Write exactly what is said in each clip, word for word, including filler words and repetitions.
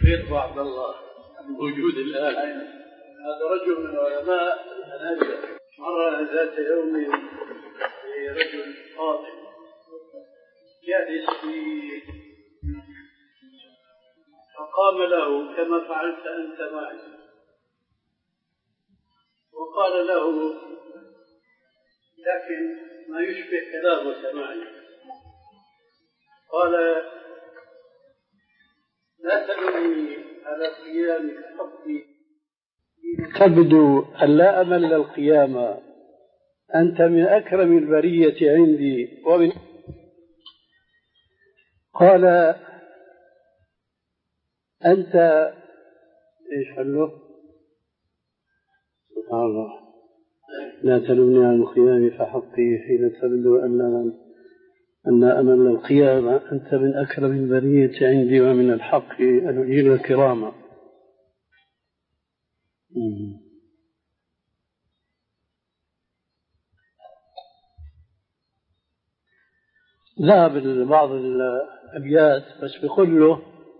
يرفع عبد الله موجود الآن. هذا رجل من علماء الحنابلة، مر ذات يوم رجل فاضل جالس فيه فقام له كما فعلت أنت معي، وقال له لكن ما يشبه كلامك معي. قال لا تلومني على قيامك حقي، تبدو أن لا أمل القيامة، أنت من أكرم البرية عندي ومن. قال أنت إيش قال سبحان الله، لا تلومني على القيام فحقي حين تبدو أن أن أمل القيامة، أنت من أكرم البرية عندي ومن الحق أن أجيل الكرامة. ذهب بعض الأبيات بس بيقول له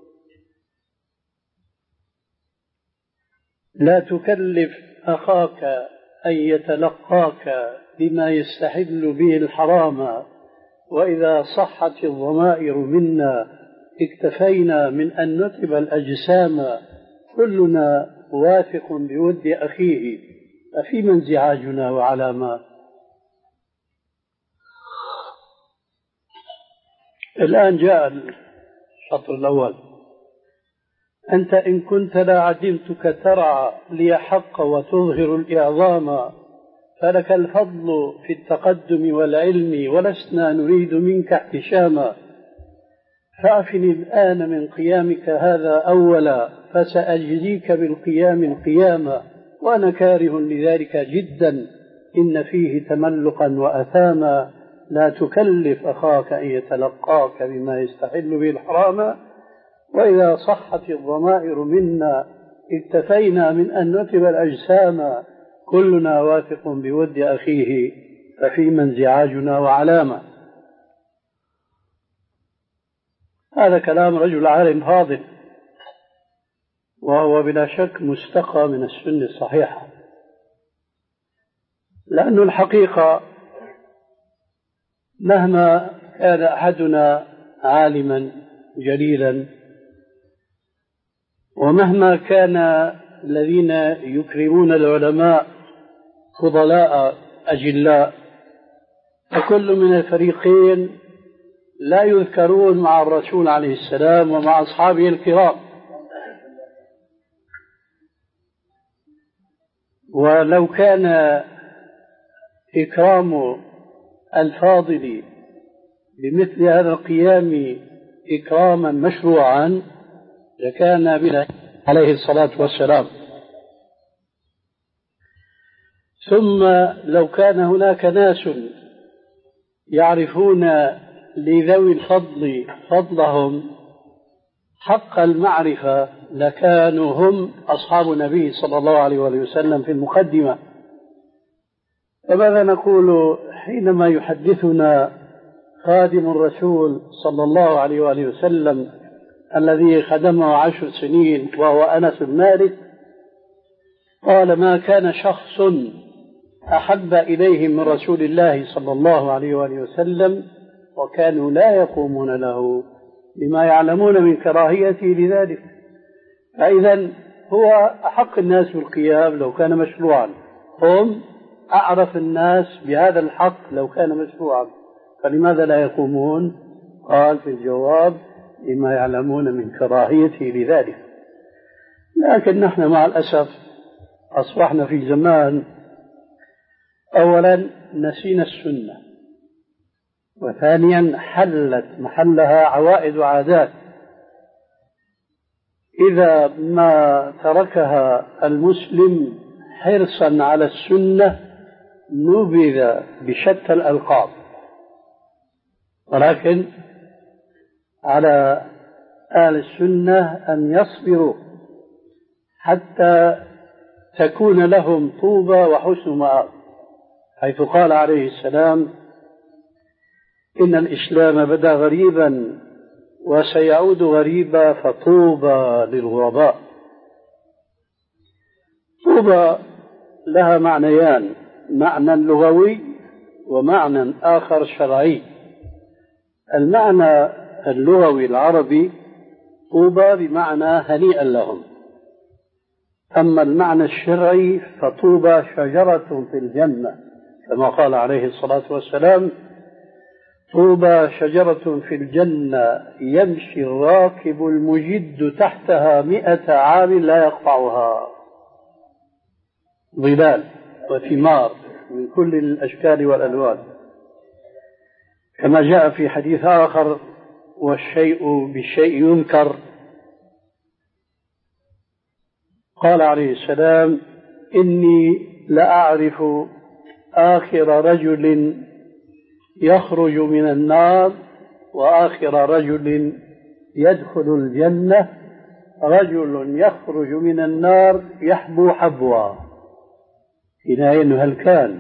لا تكلف أخاك أن يتلقاك بما يستحل به الحرام، وإذا صحت الضمائر منا اكتفينا من أن نتب الأجسام، كلنا واثق بود أخيه أفيما انزعاجنا وعلامات. الآن جاء الشطر الأول. أنت إن كنت لا عدمتك ترعى لي حق وتظهر الإعظام، فلك الفضل في التقدم والعلم ولسنا نريد منك احتشاما، فأفني الآن من قيامك هذا أولا، فسأجزيك بالقيام القيامة، وأنا كاره لذلك جدا إن فيه تملقا وأثاما. لا تكلف أخاك أن يتلقاك بما يستحل به الحرام، وإذا صحت الضمائر منا اكتفينا من أن نتب الأجسام، كلنا واثق بود أخيه ففيما انزعاجنا وعلامة. هذا كلام رجل عالم فاضل، وهو بلا شك مستقى من السنة الصحيحة، لأن الحقيقة مهما كان أحدنا عالما جليلا، ومهما كان الذين يكرمون العلماء فضلاء أجلاء، فكل من الفريقين لا يذكرون مع الرسول عليه السلام ومع أصحابه الكرام. ولو كان إكرام الفاضل بمثل هذا القيام إكراما مشروعا لكان بنا عليه الصلاة والسلام. ثم لو كان هناك ناس يعرفون لذوي الفضل فضلهم حق المعرفة لكانوا هم أصحاب النبي صلى الله عليه وسلم في المقدمة. فماذا نقول حينما يحدثنا خادم الرسول صلى الله عليه وآله وسلم الذي خدمه عشر سنين وهو أنس بن مالك، قال ما كان شخص أحب إليهم من رسول الله صلى الله عليه وآله وسلم وكانوا لا يقومون له بما يعلمون من كراهيته لذلك. فإذا هو أحق الناس بالقيام لو كان مشروعا، هم أعرف الناس بهذا الحق لو كان مشروعا، فلماذا لا يقومون؟ قال في الجواب لما يعلمون من كراهيته لذلك. لكن نحن مع الأسف أصبحنا في زمان أولا نسينا السنة، وثانيا حلت محلها عوائد وعادات، إذا ما تركها المسلم حرصا على السنة نبذ بشتى الألقاب. ولكن على أهل السنة أن يصبروا حتى تكون لهم طوبى وحسن مآب، حيث قال عليه السلام إن الإسلام بدا غريبا وسيعود غريبا فطوبى للغرباء. طوبى لها معنيان، معنى لغوي ومعنى آخر شرعي. المعنى اللغوي العربي طوبى بمعنى هنيئا لهم، أما المعنى الشرعي فطوبى شجرة في الجنة، كما قال عليه الصلاة والسلام: طوبى شجرة في الجنة يمشي الراكب المجد تحتها مئة عام لا يقطعها، ظلال وثمار من كل الأشكال والألوان، كما جاء في حديث آخر: والشيء بالشيء ينكر. قال عليه السلام: إني لأعرف آخر رجل يخرج من النار وآخر رجل يدخل الجنة رجل يخرج من النار يحبو حبوا. إلى هل كان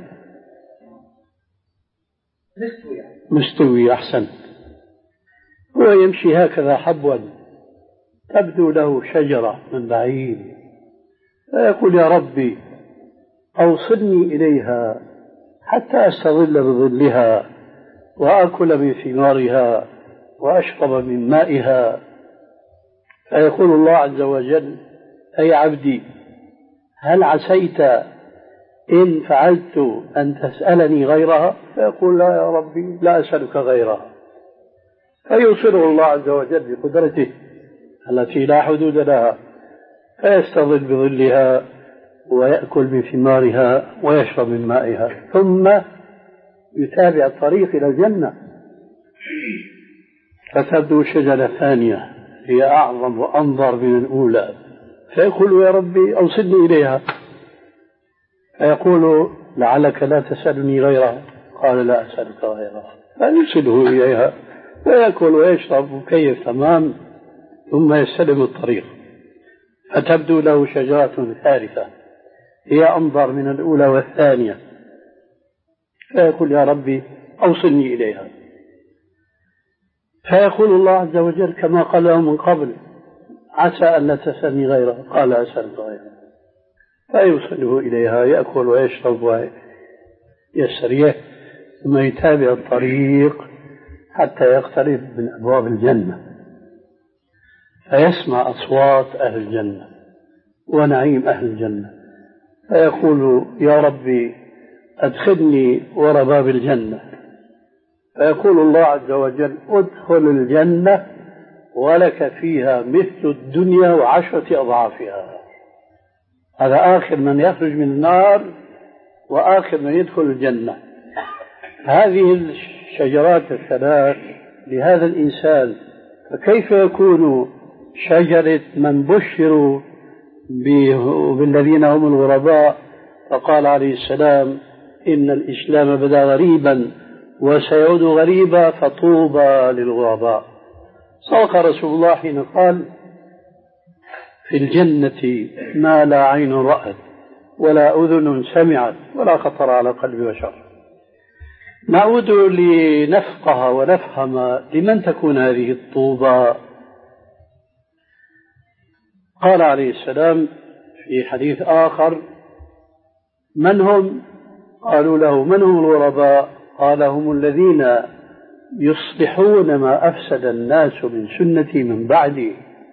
مستوي مستوي أحسن، هو يمشي هكذا حبوا، تبدو له شجرة من بعيد، فيقول: يا ربي أوصلني إليها حتى أستظل بظلها وأكل من ثمارها وأشرب من مائها. فيقول الله عز وجل: أي عبدي، هل عسيت إن فعلت أن تسألني غيرها؟ فيقول: لا يا ربي، لا أسألك غيرها. فيوصله الله عز وجل بقدرته التي لا حدود لها، فيستظل بظلها ويأكل من ثمارها ويشرب من مائها، ثم يتابع الطريق إلى الجنة، فتبدو شجرة ثانية هي أعظم وأنظر من الأولى، فيقول: يا ربي أوصلني إليها. فيقول: لعلك لا تسألني غيرها. قال: لا أسألك غيرها. فيوصله إليها ويأكل ويشرب وكيف تمام، ثم يستلم الطريق، فتبدو له شجرة ثالثة هي أنظر من الأولى والثانية، فيقول: يا ربي أوصلني إليها. فيقول الله عز وجل كما قال له من قبل: عسى أن لا تسألني غيرها. قال: أسألك غيرها. فيوصله إليها، يأكل ويشرب ويستريح، ثم يتابع الطريق حتى يقترب من أبواب الجنة، فيسمع أصوات أهل الجنة ونعيم أهل الجنة، فيقول: يا ربي أدخلني وراء باب الجنة. فيقول الله عز وجل: ادخل الجنة ولك فيها مثل الدنيا وعشرة أضعافها. هذا آخر من يخرج من النار وآخر من يدخل الجنة. هذه الشجرات الثلاث لهذا الإنسان، فكيف يكون شجرة من بشروا بالذين هم الغرباء؟ فقال عليه السلام: إن الإسلام بدأ غريبا وسيعود غريبا فطوبى للغرباء. صدق رسول الله حين قال: في الجنة ما لا عين رأت ولا أذن سمعت ولا خطر على قلب بشر. نعود لنفقه ونفهم لمن تكون هذه الطوبى. قال عليه السلام في حديث آخر: من هم؟ قالوا له: من هم الغرباء؟ قال: هم الذين يصلحون ما أفسد الناس من سنتي من بعدي.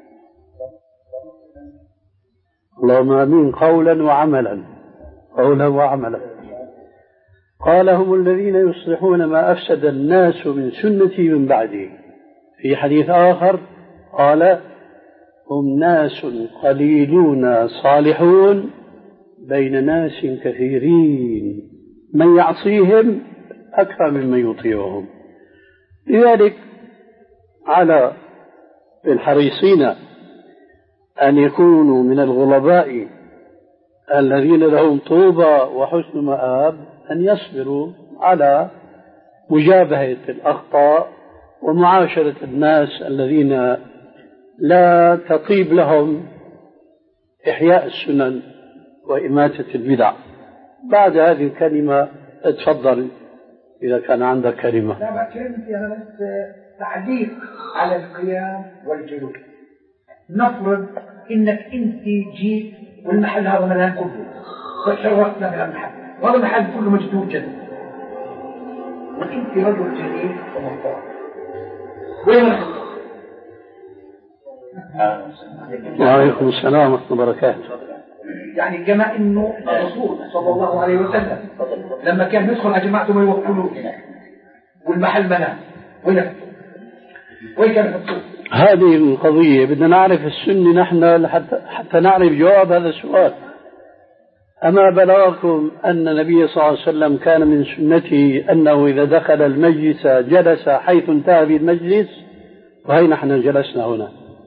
اللهم آمين. قولا وعملا، قولا وعملا. قال: هم الذين يصلحون ما أفسد الناس من سنتي من بعدي. في حديث آخر قال: هم ناس قليلون صالحون بين ناس كثيرين من يعصيهم أكثر ممن يطيعهم. لذلك على الحريصين أن يكونوا من الغرباء الذين لهم طوبى وحسن مآب، أن يصبروا على مجابهة الأخطاء ومعاشرة الناس الذين لا تطيب لهم إحياء السنن وإماتة البدع. بعد هذه الكلمة اتفضل إذا كان عندك كلمة. لا بعد كلمتي أنا بس تعليق على القيام والجلوس. نفرض انك انت جيت والمحل هذا ملان كله فشرفت لك المحل وهذا المحل كله مجدود جدا وانت رجل جليل ومحترم، وين راح تروح؟ وعليكم السلام ورحمة الله وبركاته. يعني كما انه الرسول صلى الله عليه وسلم لما كان يدخل على جماعته ما يوكلوه والمحل ملان، وين وين كان الرسول؟ هذه القضية بدنا نعرف السنة نحن حتى, حتى نعرف جواب هذا السؤال. أما بلغكم أن النبي صلى الله عليه وسلم كان من سنته أنه إذا دخل المجلس جلس حيث انتهى به المجلس، وهي نحن جلسنا هنا،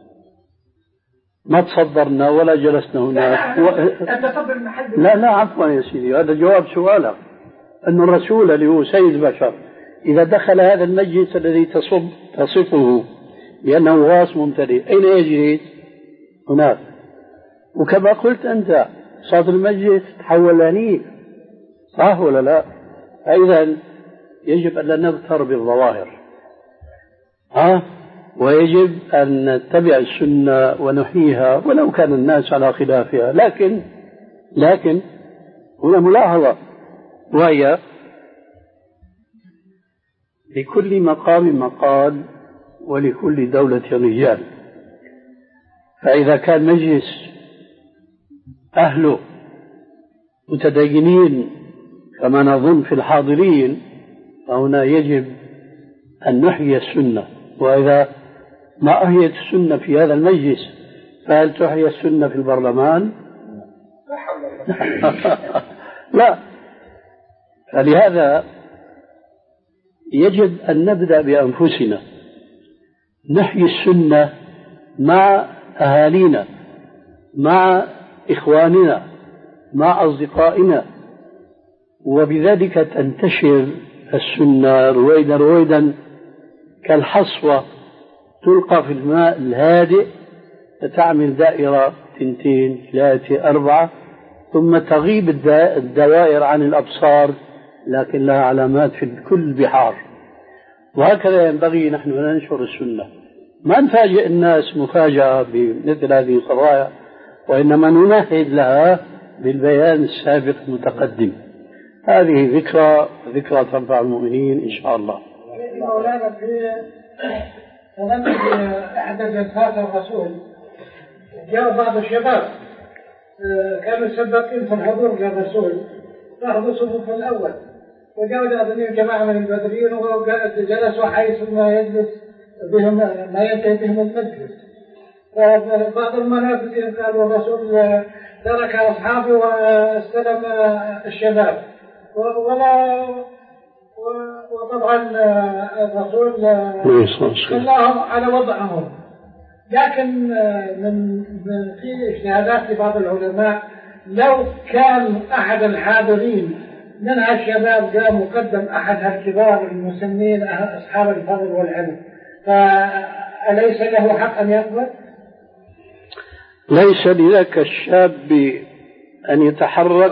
ما تصدرنا ولا جلسنا هناك. و... لا لا عفوا يا سيدي، هذا جواب سؤالك. أن الرسول اللي هو سيد البشر إذا دخل هذا المجلس الذي تصب تصفه لأنه غاص ممتلئ، أين يجلس؟ هناك. وكما قلت أنت صوت المجلس تحول لنيل، صح ولا لا؟ فإذا يجب أن لا نغتر بالظواهر، ها؟ ويجب أن نتبع السنة ونحييها ولو كان الناس على خلافها. لكن لكن هنا ملاحظة، وهي لكل مقام مقال ولكل دولة رجال. فإذا كان مجلس أهله متدينين كما نظن في الحاضرين، فهنا يجب أن نحيي السنة. وإذا ما أحيت السنة في هذا المجلس فهل تحيي السنة في البرلمان؟ لا. فلهذا يجب أن نبدأ بأنفسنا، نحيي السنة مع أهالينا، مع إخواننا، مع أصدقائنا، وبذلك تنتشر السنة رويدا رويدا كالحصوة تلقى في الماء الهادئ فتعمل دائرة تنتين ثلاثة أربعة ثم تغيب الدوائر عن الأبصار لكن لها علامات في كل البحار. وهكذا ينبغي نحن ننشر السنة، ما نفاجئ الناس مفاجأة بمثل هذه القضايا، وإنما نمهد لها بالبيان السابق المتقدم. هذه ذكرى ذكرى تنفع المؤمنين إن شاء الله. مولانا في أحد جلسات الرسول جاء بعض الشباب كانوا سباقين في الحضور للرسول، فأخذوا صفوف الأول، وجاءوا أذنين جماعة من البدريين وجلسوا حيث ما يجلس بهم ما ينتهي بهم المجلس. فبعض المنافذين قالوا الرسول ترك أصحابه واستلم الشباب، ولا وطبعا الرسول خلاهم على وضعهم. لكن من في اجتهادات لبعض العلماء لو كان أحد الحاضرين من هالشباب جاء مقدم أحد الكبار المسنين أصحاب الفضل والعلم، فأليس له حق أن يقبل؟ ليس لذاك الشاب أن يتحرك.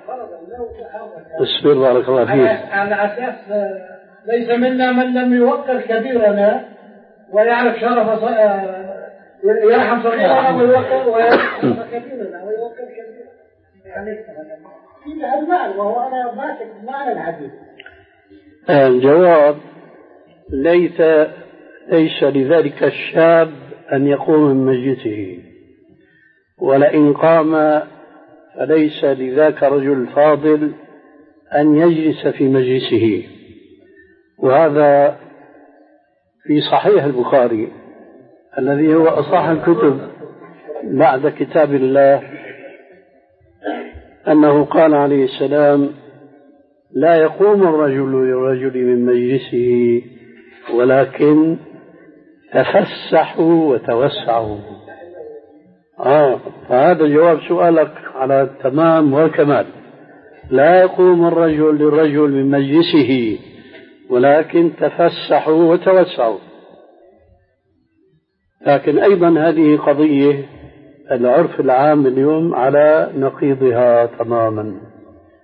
اصبر بارك الله فيك. على أساس ليس منا من لم يوقر كبيرنا ويعرف شرف يرحم صغيرنا ويوقر ويرحم كبيرنا ويوقر كبيرنا. يعني في المال وهو أنا ماسك معنى الحديث. الجواب ليس ليس لذلك الشاب أن يقوم من مجلسه، ولئن قام فليس لذاك الرجل الفاضل أن يجلس في مجلسه. وهذا في صحيح البخاري الذي هو أصح الكتب بعد كتاب الله، أنه قال عليه السلام: لا يقوم الرجل للرجل من مجلسه ولكن تفسحوا وتوسعوا. آه فهذا جواب سؤالك على التمام والكمال. لا يقوم الرجل للرجل من مجلسه ولكن تفسحوا وتوسعوا. لكن أيضا هذه قضية العرف العام اليوم على نقيضها تماما.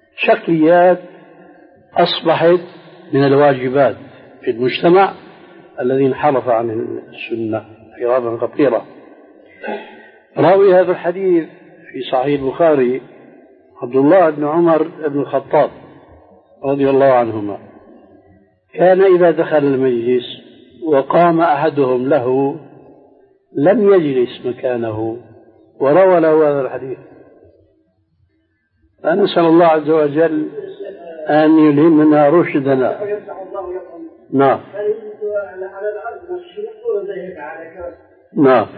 شكليات أصبحت من الواجبات في المجتمع الذي انحرف عن السنة انحرافا خطيرا. راوي هذا الحديث في صحيح البخاري عبد الله بن عمر بن الخطاب رضي الله عنهما، كان إذا دخل المجلس وقام أحدهم له لم يجلس مكانه، وروى له هذا الحديث. فنسأل الله عز وجل أن يلهمنا رشدنا. نعم نعم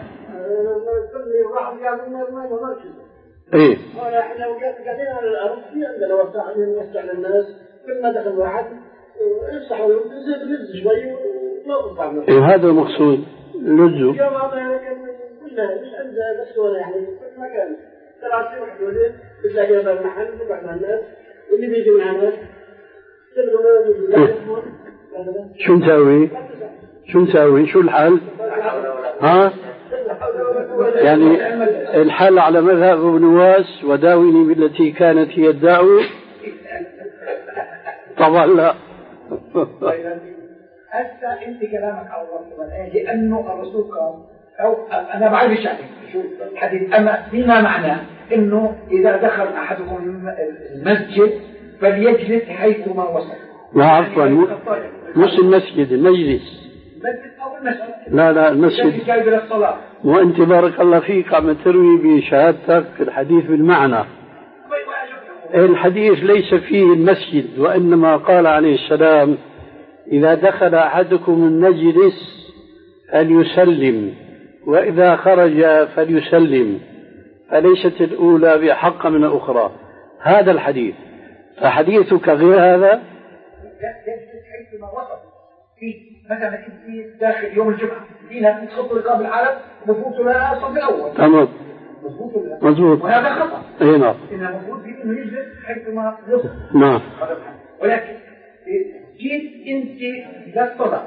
ايه احنا قاعدين على الارض في عندنا وسع نوسع للناس، كل ما دخل واحد يفتح ويزيد لز شوي ونوقف عنه. ايه هذا المقصود لزو. اليوم هذا كان كلها مش عندنا بس ولا يعني كل مكان ثلاثين محدودين بتلاقي هذا المحل نبعد عن الناس واللي بيجي معنا شو نسوي؟ شو نسوي؟ شو الحل؟ ها؟ يعني الحل على مذهب ابن نواس وداوني بالتي كانت هي الدعوة؟ طبعا لا. هسه انت كلامك على الرسول لانه الرسول قال او انا بعرف الشعب شو الحديث، اما فيما معناه انه اذا دخل احدكم المسجد فليجلس حيثما وصل. لا عفوا مش المسجد، المجلس. لا لا المسجد. وانت بارك الله فيك عم تروي بشهادتك الحديث بالمعنى. الحديث ليس فيه المسجد، وإنما قال عليه السلام إذا دخل أحدكم المجلس فليسلم وإذا خرج فليسلم، فليست الأولى بأحق من الأخرى. هذا الحديث. فحديثك غير هذا. مثلا انت داخل يوم الجمعه فينا تخط رقاب العالم مضبوط ولا الصف الاول؟ تمام مضبوط ولا مضبوط، وهذا خطا. اي نعم، انه المفروض انه يجلس حيثما يصل. نعم. ولكن جيت انت للصلاه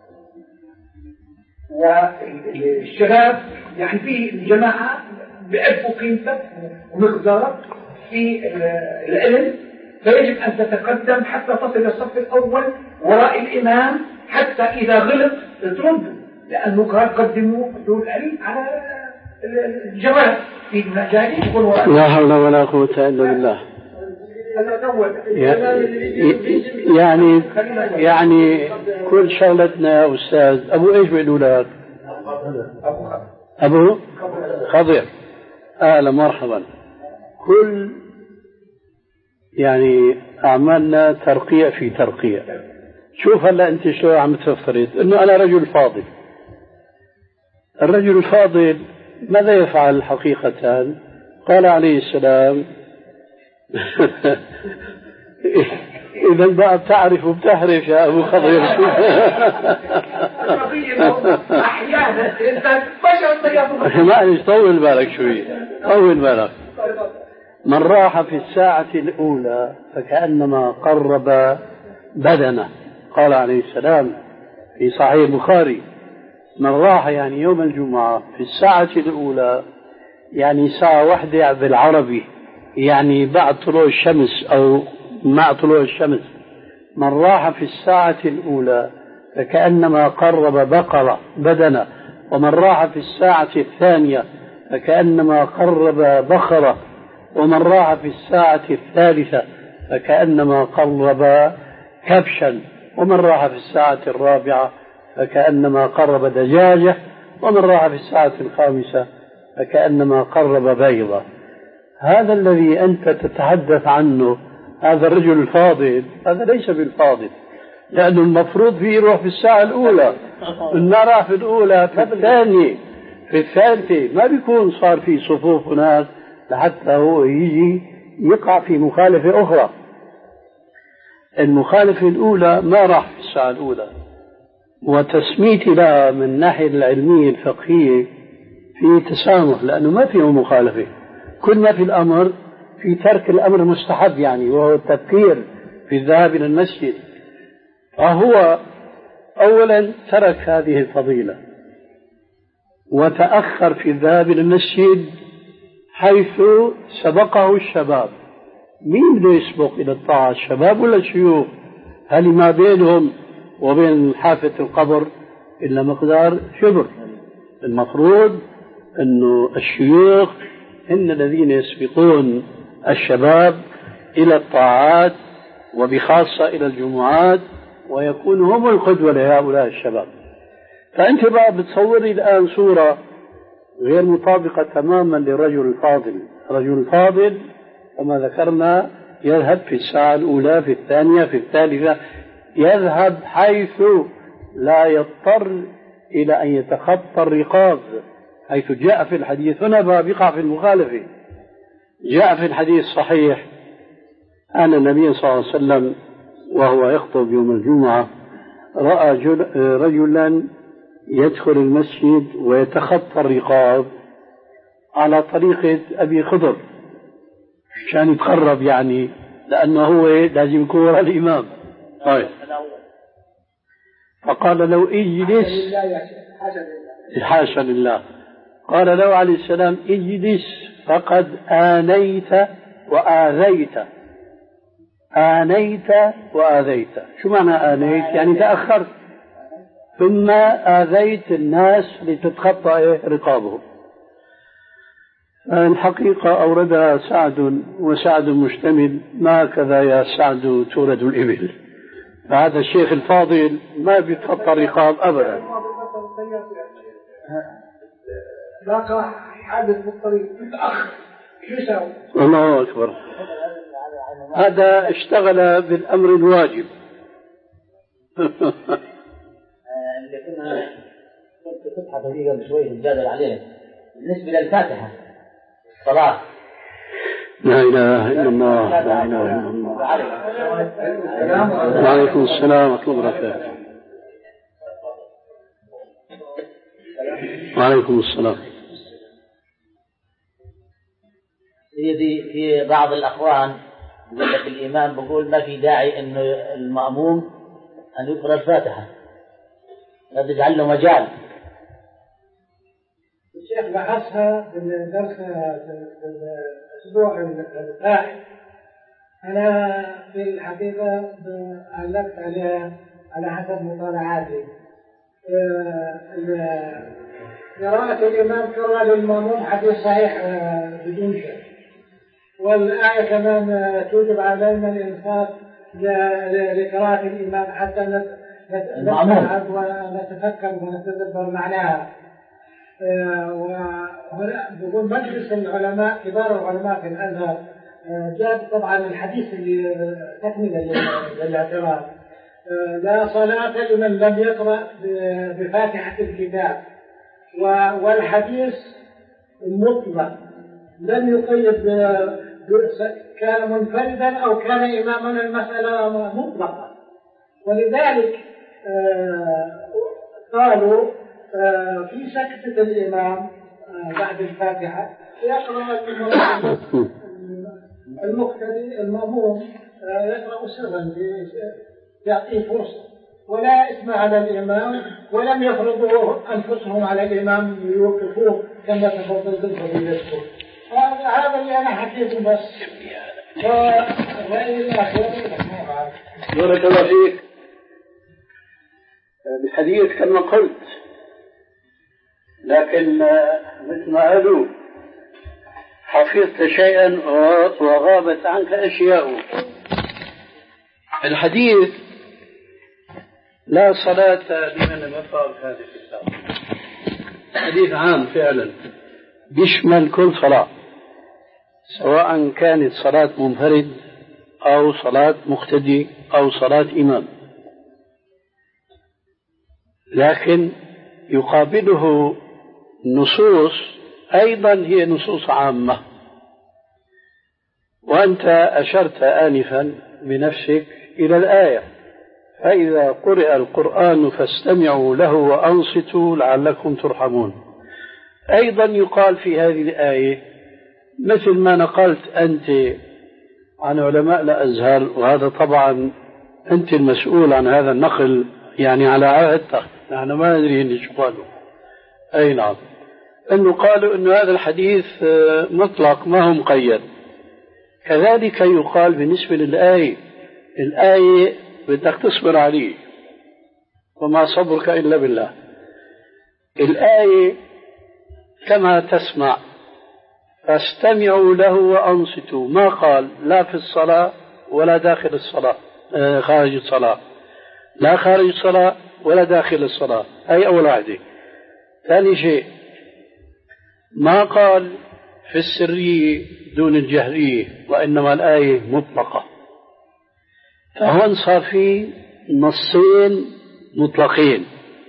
والشباب يعني في الجماعه بيعرفوا قيمتك ومقدارك في العلم، فيجب ان تتقدم حتى تصل الصف الاول وراء الامام، حتى إذا غلط ترد، لأنه قال قدموا دون العلم على الجمال في المجال. لا حول ولا قوة إلا بالله. يعني يعني كل شغلتنا يا أستاذ أبو إيش بيقولوا لك؟ أبو خضر. أهلا مرحبا. كل يعني أعمالنا ترقية في ترقية. شوف هلا انت شلون عم تفترض انه انا رجل فاضل. الرجل الفاضل ماذا يفعل حقيقة؟ قال عليه السلام اذا بقى بتعرف وبتحرف يا ابو خضر. احيانا انت بشر. معلش طول بالك شوي، طول بالك. من راح في الساعة الأولى فكأنما قرب بدنه. قال عليه السلام في صحيح البخاري من راح يعني يوم الجمعة في الساعة الأولى، يعني ساعة واحدة بالعربي، يعني بعد طلوع الشمس أو مع طلوع الشمس. من راح في الساعة الأولى فكأنما قرب بقرة بدنه، ومن راح في الساعة الثانية فكأنما قرب بخرة، ومن راح في الساعة الثالثة فكأنما قرب كبشا، ومن راح في الساعة الرابعة فكأنما قرب دجاجة، ومن راح في الساعة الخامسة فكأنما قرب بيضة. هذا الذي أنت تتحدث عنه هذا الرجل الفاضل، هذا ليس بالفاضل، لأنه المفروض فيه يروح في الساعة الأولى، إن راح في الأولى في الثانية في الثالثة، ما بيكون صار في صفوف هناك لحتى هو يجي يقع في مخالفة أخرى. المخالفة الأولى ما راح في الساعة الأولى، وتسميتي لها من الناحية العلمية الفقهية في تسامح، لأنه ما فيه مخالفة. كل ما في الأمر في ترك الأمر المستحب، يعني وهو التبكير في الذهاب إلى المسجد. فهو أولا ترك هذه الفضيلة وتأخر في الذهاب إلى المسجد حيث سبقه الشباب. مين بده يسبق إلى الطاعة، الشباب ولا الشيوخ؟ هل ما بينهم وبين حافة القبر إلا مقدار شبر. المفروض أنه الشيوخ هم الذين يسبقون الشباب إلى الطاعات وبخاصة إلى الجمعات، ويكونوا هم القدوة لهؤلاء الشباب. فأنت بقى بتصوري الآن صورة غير مطابقة تماما للرجل الفاضل. الرجل الفاضل كما ذكرنا يذهب في الساعة الأولى، في الثانية، في الثالثة، يذهب حيث لا يضطر إلى أن يتخطى الرقاب، حيث جاء في الحديث. هنا بقع في المخالفة. جاء في الحديث الصحيح أن النبي صلى الله عليه وسلم وهو يخطب يوم الجمعة رأى رجلا يدخل المسجد ويتخطى الرقاب على طريقة أبي خضر عشان يتقرب، يعني لأنه هو لازم يكون وراء الإمام. طيب. فقال لو اجلس، حاشا لله، قال له عليه السلام اجلس فقد آنيت وآذيت. آنيت وآذيت، شو معنى آنيت؟ يعني تأخرت، ثم آذيت الناس لتتخطى رقابهم. الحقيقة أوردها سعد، وسعد مشتمل، ما كذا يا سعد تورد الإبل. فهذا الشيخ الفاضل ما بيتخطى الرقاب أبدا. لاقى حادث بالطريق متأخر، شو يسوي؟ الله أكبر. هذا اشتغل بالأمر الواجب. اللي كنا كنت تبحث فيه قبل شوي تجادل عليه بالنسبة للفاتحة الصلاة. لا إله إلا الله، لا إله إلا الله. وعليكم السلام ورحمة الله وبركاته. وعليكم السلام. سيدي في بعض الأخوان يقول لك الإمام بقول ما في داعي إنه المأموم أن يقرأ الفاتحة، لا تجعل له مجال. الشيخ بحثها في الدرس في الأسبوع الفائت. أنا في الحقيقة علقت عليها على حسب مطالعاتي. قراءة الإمام قراءة للمأموم حديث صحيح بدون شك، والآية كمان توجب علينا الإنفاق لقراءة الإمام حتى نتعب ونتفكر ونتدبر معناها. وهنا بقول مجلس العلماء كبار العلماء في الأزهر جاب طبعا الحديث اللي تكمل للاعتراض: لا صلاة لمن لم يقرأ بفاتحة الكتاب. والحديث المطلق لم يقيد كان منفردا أو كان إماما، المسألة مطلقة. ولذلك قالوا في سكتة الإمام بعد الفاتحة يقرأ المقتدي المأموم يقرأ سرا يعطيه فرصة، ولا إثم على الإمام، ولم يفرضوا أنفسهم على الإمام ليوقفوه كما تفضل بالفضيلة. هذا اللي أنا حكيته بس. ورأيي الأخير بارك الله فيك. الحديث كما قلت، لكن مثل ما قالوا حفظت شيئا وغابت عنك أشياء. الحديث لا صلاة لمن لم يقرأ بهذا الكتاب حديث عام فعلا بيشمل كل صلاة، سواء كانت صلاة منفرد أو صلاة مقتدي أو صلاة إمام، لكن يقابله نصوص أيضا هي نصوص عامة. وأنت أشرت آنفا بنفسك إلى الآية: فإذا قرئ القرآن فاستمعوا له وأنصتوا لعلكم ترحمون. أيضا يقال في هذه الآية مثل ما نقلت أنت عن علماء الأزهر، وهذا طبعا أنت المسؤول عن هذا النقل، يعني على عهدتك، نحن ما ندري إن شو قالوا. أي نعم، أنه قالوا أن هذا الحديث مطلق ما هو مقيد. كذلك يقال بالنسبة للآية: الآية بدك تصبر عليه وما صبرك إلا بالله. الآية كما تسمع فاستمعوا له وأنصتوا، ما قال لا في الصلاة ولا داخل الصلاة، آه خارج الصلاة، لا خارج الصلاة ولا داخل الصلاة، هي أول واحدة. ثاني شيء ما قال في السرية دون الجهرية، وإنما الآية مطلقة. فهون صار في نصين مطلقين،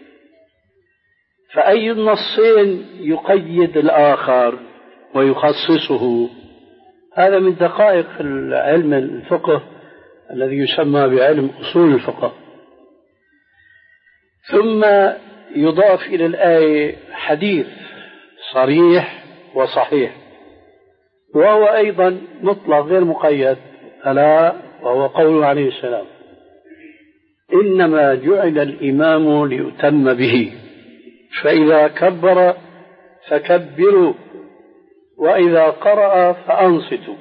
فأي النصين يقيد الآخر ويخصصه؟ هذا من دقائق علم الفقه الذي يسمى بعلم أصول الفقه. ثم يضاف إلى الآية حديث صريح وصحيح، وهو أيضا مطلق غير مقيد، ألا وهو قوله عليه السلام: إنما جعل الإمام ليؤتم به، فإذا كبر فكبروا وإذا قرأ فأنصتوا.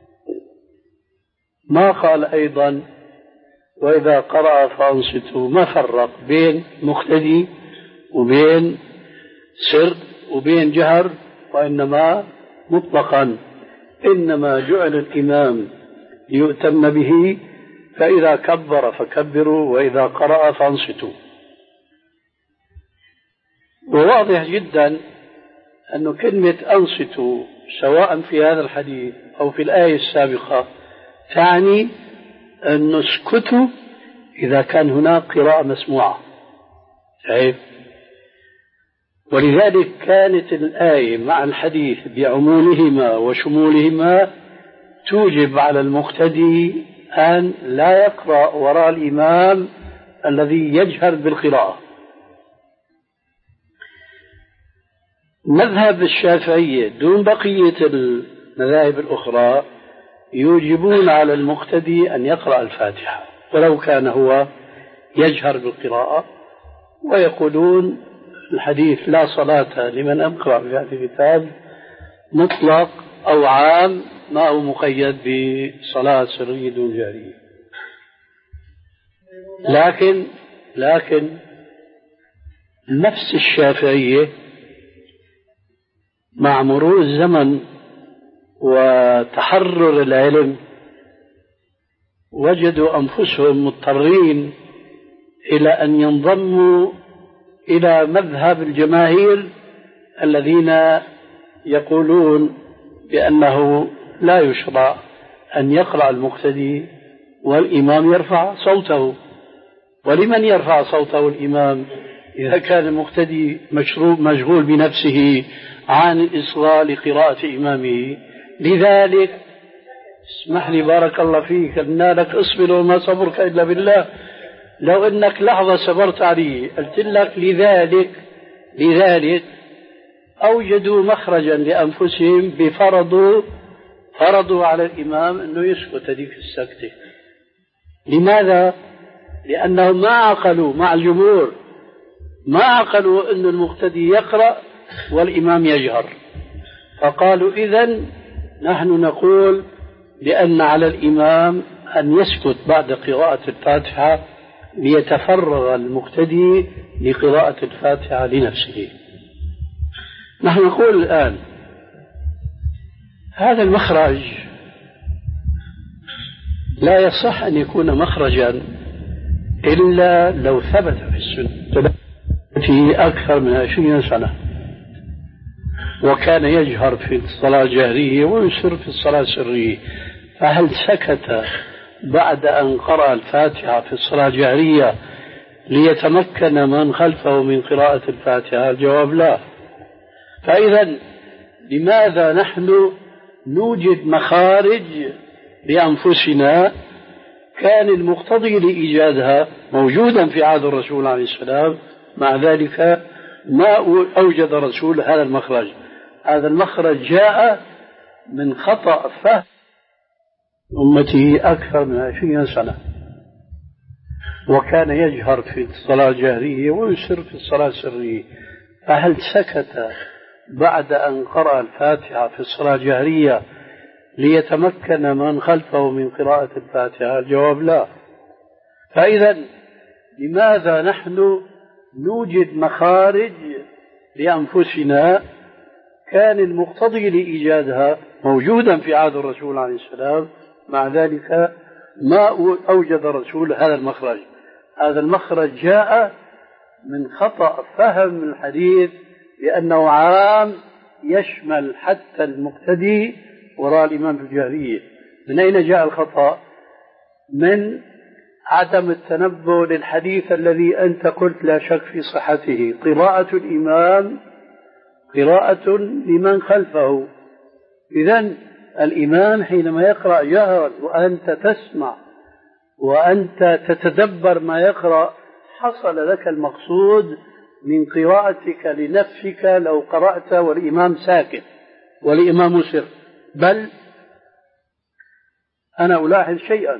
ما قال أيضا وإذا قرأ فأنصتوا، ما فرق بين مقتدي وبين سر وبين جهر، وإنما مطلقا إنما جعل الإمام ليؤتم به، فإذا كبر فكبروا وإذا قرأ فأنصتوا. وواضح جدا أن كلمة أنصتوا سواء في هذا الحديث أو في الآية السابقة تعني أن نسكتوا إذا كان هناك قراءة مسموعة. شايف؟ ولذلك كانت الآية مع الحديث بعمومهما وشمولهما توجب على المقتدي أن لا يقرأ وراء الإمام الذي يجهر بالقراءة. مذهب الشافعية دون بقية المذاهب الأخرى يوجبون على المقتدي أن يقرأ الفاتحة ولو كان هو يجهر بالقراءة، ويقولون الحديث لا صلاة لمن أقرأ بهذا الكتاب مطلق أو عام، ما هو مقيد بصلاة سرية دون جهرية. لكن لكن نفس الشافعية مع مرور الزمن وتحرر العلم وجدوا أنفسهم مضطرين إلى أن ينضموا إلى مذهب الجماهير الذين يقولون بأنه لا يشرع أن يقرأ المقتدي والإمام يرفع صوته. ولمن يرفع صوته الإمام إذا كان المقتدي مشروب مشغول بنفسه عن الإصغاء لقراءة إمامه؟ لذلك اسمح لي بارك الله فيك، قلنا لك اصبر وما صبرك إلا بالله، لو أنك لحظة صبرت عليه قلت لك لذلك لذلك أوجدوا مخرجا لأنفسهم بفرضوا فرضوا على الإمام أنه يسكت هذيك السكتة. لماذا؟ لأنهم ما عقلوا مع الجمهور، ما عقلوا أن المقتدي يقرأ والإمام يجهر، فقالوا إذن نحن نقول بأن على الإمام أن يسكت بعد قراءة الفاتحة ليتفرغ المقتدي لقراءة الفاتحة لنفسه. نحن نقول الآن هذا المخرج لا يصح أن يكون مخرجا إلا لو ثبت في السنة في أكثر من عشرين سنة، وكان يجهر في الصلاة الجهرية ويسر في الصلاة السرية، فهل سكت بعد أن قرأ الفاتحة في الصلاة الجهرية ليتمكن من خلفه من قراءة الفاتحة؟ الجواب لا. فإذا لماذا نحن نوجد مخارج لأنفسنا كان المقتضي لإيجادها موجودا في عهد الرسول عليه السلام، مع ذلك ما أوجد الرسول هذا المخرج؟ هذا المخرج جاء من خطأ فهم أمته أكثر من عشرين سنة، وكان يجهر في الصلاة الجهرية ويسر في الصلاة السرية، فهل سكت بعد أن قرأ الفاتحة في الصلاة الجهرية ليتمكن من خلفه من قراءة الفاتحة؟ الجواب لا. فإذا لماذا نحن نوجد مخارج لأنفسنا كان المقتضي لإيجادها موجودا في عهد الرسول عليه السلام، مع ذلك ما أوجد الرسول هذا المخرج. هذا المخرج جاء من خطأ فهم الحديث لأنه عام يشمل حتى المقتدي وراء الإمام في الجاهلية. من أين جاء الخطأ؟ من عدم التنبؤ للحديث الذي أنت قلت لا شك في صحته. قراءة الإمام قراءة لمن خلفه، إذن الإمام حينما يقرأ جهرا وأنت تسمع وأنت تتدبر ما يقرأ حصل لك المقصود من قراءتك لنفسك لو قرأت والإمام ساكت والإمام مسر. بل أنا ألاحظ شيئا،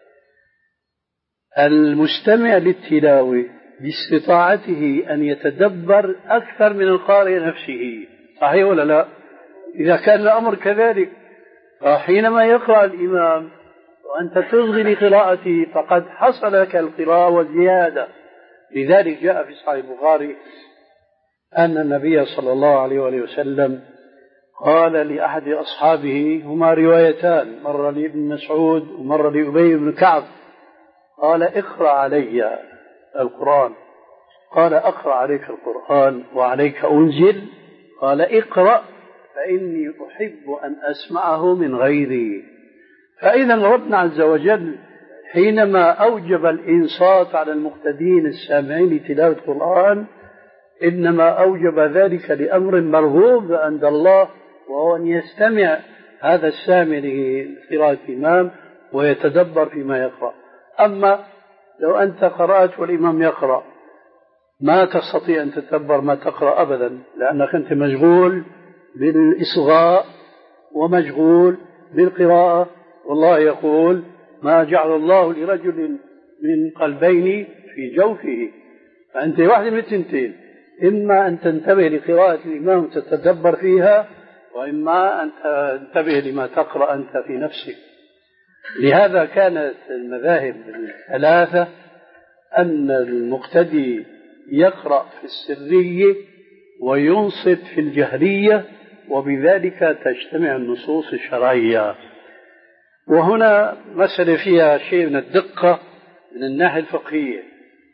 المستمع للتلاوة باستطاعته أن يتدبر أكثر من القارئ نفسه، صحيح ولا لا؟ إذا كان الأمر كذلك فحينما يقرأ الإمام وأنت تصغي لقراءته فقد حصل لك القراءة والزيادة. لذلك جاء في صحيح البخاري أن النبي صلى الله عليه وسلم قال لأحد أصحابه، هما روايتان، مرة لابن مسعود ومرة لأبي بن كعب، قال اقرأ علي القرآن. قال أقرأ عليك القرآن وعليك أنزل؟ قال اقرأ فإني أحب أن أسمعه من غيري. فإذا ربنا عز وجل حينما أوجب الإنصات على المقتدين السامعين لتلاوة القرآن إنما أوجب ذلك لأمر مرغوب عند الله، وهو أن يستمع هذا السامع لقراءة الإمام ويتدبر فيما يقرأ. أما لو أنت قرأت والإمام يقرأ ما تستطيع أن تتدبر ما تقرأ أبدا، لأنك أنت مشغول بالإصغاء ومشغول بالقراءة. والله يقول ما جعل الله لرجل من قلبين في جوفه. فأنت واحد من التنتين، إما أن تنتبه لقراءة الإمام وتتدبر فيها، وإما أن تنتبه لما تقرأ أنت في نفسك. لهذا كانت المذاهب الثلاثة أن المقتدي يقرأ في السرية وينصت في الجهرية، وبذلك تجتمع النصوص الشرعية. وهنا مسألة فيها شيء من الدقة من الناحية الفقهية.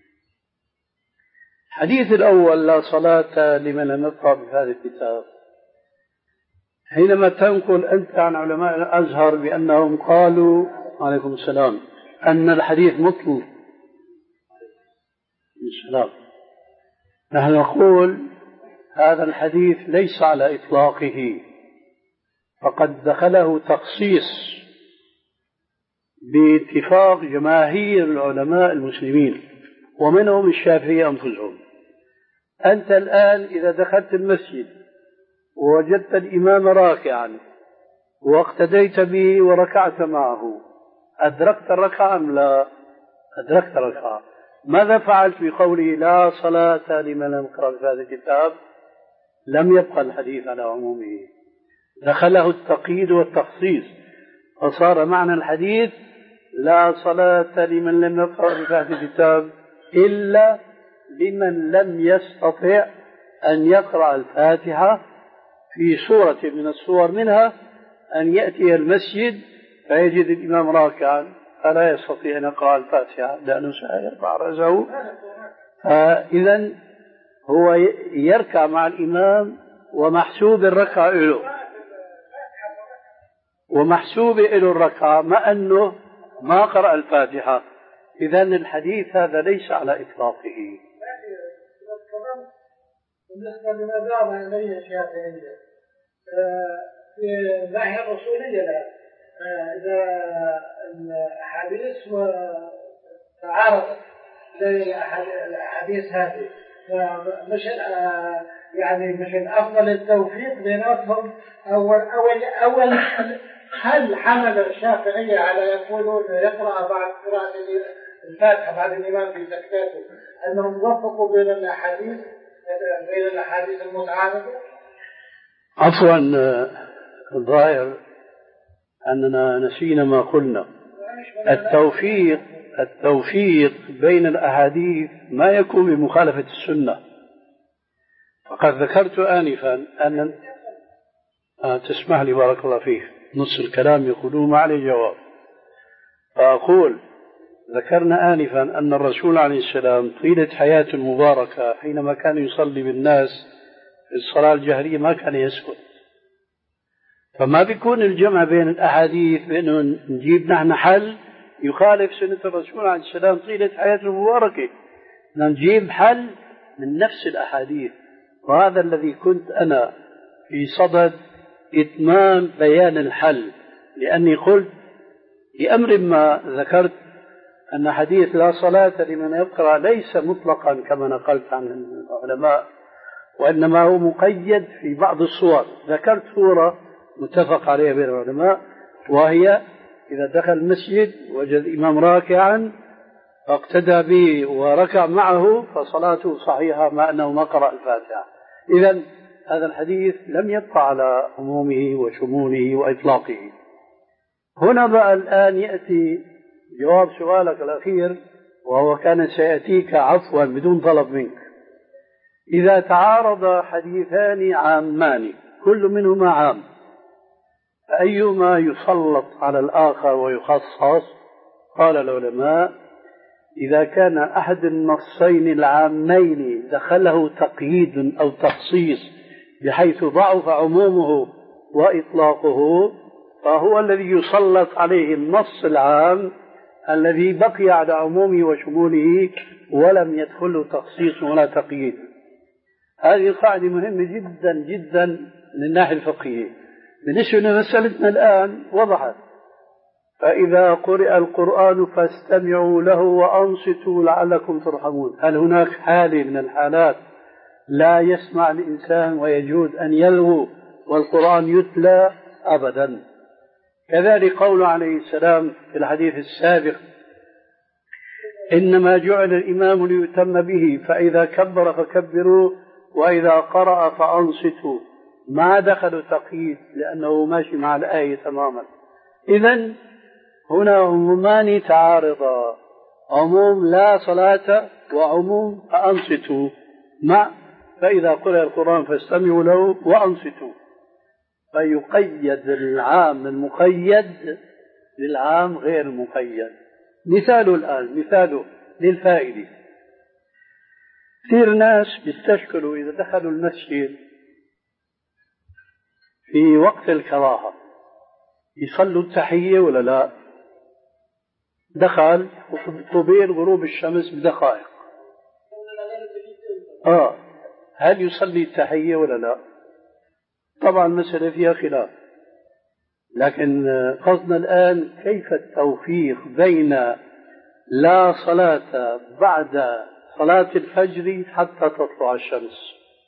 الحديث الأول لا صلاة لمن لم يقرأ بهذا الكتاب، حينما تنقل أنت عن علماء الأزهر بأنهم قالوا عليكم السلام أن الحديث مطلق، السلام، نحن نقول هذا الحديث ليس على إطلاقه، فقد دخله تخصيص باتفاق جماهير العلماء المسلمين ومنهم الشافعية أنفسهم. أنت الآن إذا دخلت المسجد ووجدت الإمام راكعا واقتديت به وركعت معه، أدركت الركعة أم لا؟ أدركت الركعة. ماذا فعلت بقوله لا صلاة لمن لم يقرأ بهذا الكتاب؟ لم يبقى الحديث على عمومه، دخله التقييد والتخصيص، فصار معنى الحديث لا صلاة لمن لم يقرأ بهذا الكتاب إلا لمن لم يستطع أن يقرأ الفاتحة في صورة من الصور، منها أن يأتي المسجد فيجد الإمام راكعا فلا يستطيع أن يقرأ الفاتحة لأنه سيرفع رأسه، فإذا هو يركع مع الإمام ومحسوب الركعة له ومحسوب له الركعة مع أنه ما قرأ الفاتحة. إذا الحديث هذا ليس على إطلاقه. بالنسبة لما دام إليه الشافعية في الناحية الأصولية لا، إذا الأحاديث تعارضت للأحاديث هذه مش يعني مش الأفضل التوفيق بيناتهم؟ أول أول أول هل حمل الشافعية على يقولون يقرأ بعد قراءة الفاتحة بعد الإمام في سكتاته أنهم وفقوا بين الأحاديث بين الأحاديث المتعارضة؟ عفوا الظاهر أننا نسينا ما قلنا. التوفيق التوفيق بين الأحاديث ما يكون بمخالفة السنة، فقد ذكرت آنفا أن آه تسمح لي بارك الله فيك، نص الكلام يقولون ما عليه جواب. فأقول ذكرنا آنفا أن الرسول عليه السلام طيلة حياته المباركة حينما كان يصلي بالناس في الصلاة الجهرية ما كان يسكت، فما بيكون الجمع بين الأحاديث بأنه نجيب نحن حل يخالف سنة الرسول عليه السلام طيلة حياته المباركة، نجيب حل من نفس الأحاديث. وهذا الذي كنت أنا في صدد إتمام بيان الحل، لأني قلت بأمر ما ذكرت أن حديث لا صلاة لمن يقرأ ليس مطلقا كما نقلت عن العلماء، وإنما هو مقيد في بعض الصور. ذكرت صورة متفق عليها بين العلماء، وهي إذا دخل المسجد وجد الإمام راكعا فاقتدى به وركع معه فصلاته صحيحة مع أنه ما قرأ الفاتحة. إذن هذا الحديث لم يبقى على عمومه وشموله وإطلاقه. هنا بقى الآن يأتي جواب سؤالك الأخير، وهو كان سيأتيك عفوا بدون طلب منك. إذا تعارض حديثان عامان كل منهما عام، فأيما يسلط على الآخر ويخصص؟ قال العلماء إذا كان أحد النصين العامين دخله تقييد أو تخصيص بحيث ضعف عمومه وإطلاقه، فهو الذي يسلط عليه النص العام الذي بقي على عمومه وشموله ولم يدخله تخصيص ولا تقييد. هذه قاعدة مهمة جدا جدا من الناحية الفقهية. بالنسبة لمسألتنا الآن وضحت، فإذا قرئ القرآن فاستمعوا له وأنصتوا لعلكم ترحمون. هل هناك حالة من الحالات لا يسمع الإنسان ويجوز أن يلغو والقرآن يتلى؟ أبدا. كذلك قول عليه السلام في الحديث السابق إنما جعل الإمام ليتم به فإذا كبر فكبروا وإذا قرأ فأنصتوا، ما دخلوا تقييد لأنه ماشي مع الآية تماما. إذن هنا عمومان تعارضا، عموم لا صلاة وعموم فأنصتوا، مع فإذا قرأ القرآن فاستمعوا له وأنصتوا، فيقيد العام المقيد للعام غير المقيد. مثاله الآن مثاله للفائدة، كثير ناس بيستشكلوا إذا دخلوا المسجد في وقت الكراهة يصلوا التحية ولا لا؟ دخل قبيل غروب الشمس بدقائق، آه هل يصلي التحية ولا لا؟ طبعا مسألة فيها خلاف، لكن قصدنا الآن كيف التوفيق بين لا صلاة بعد صلاة الفجر حتى تطلع الشمس.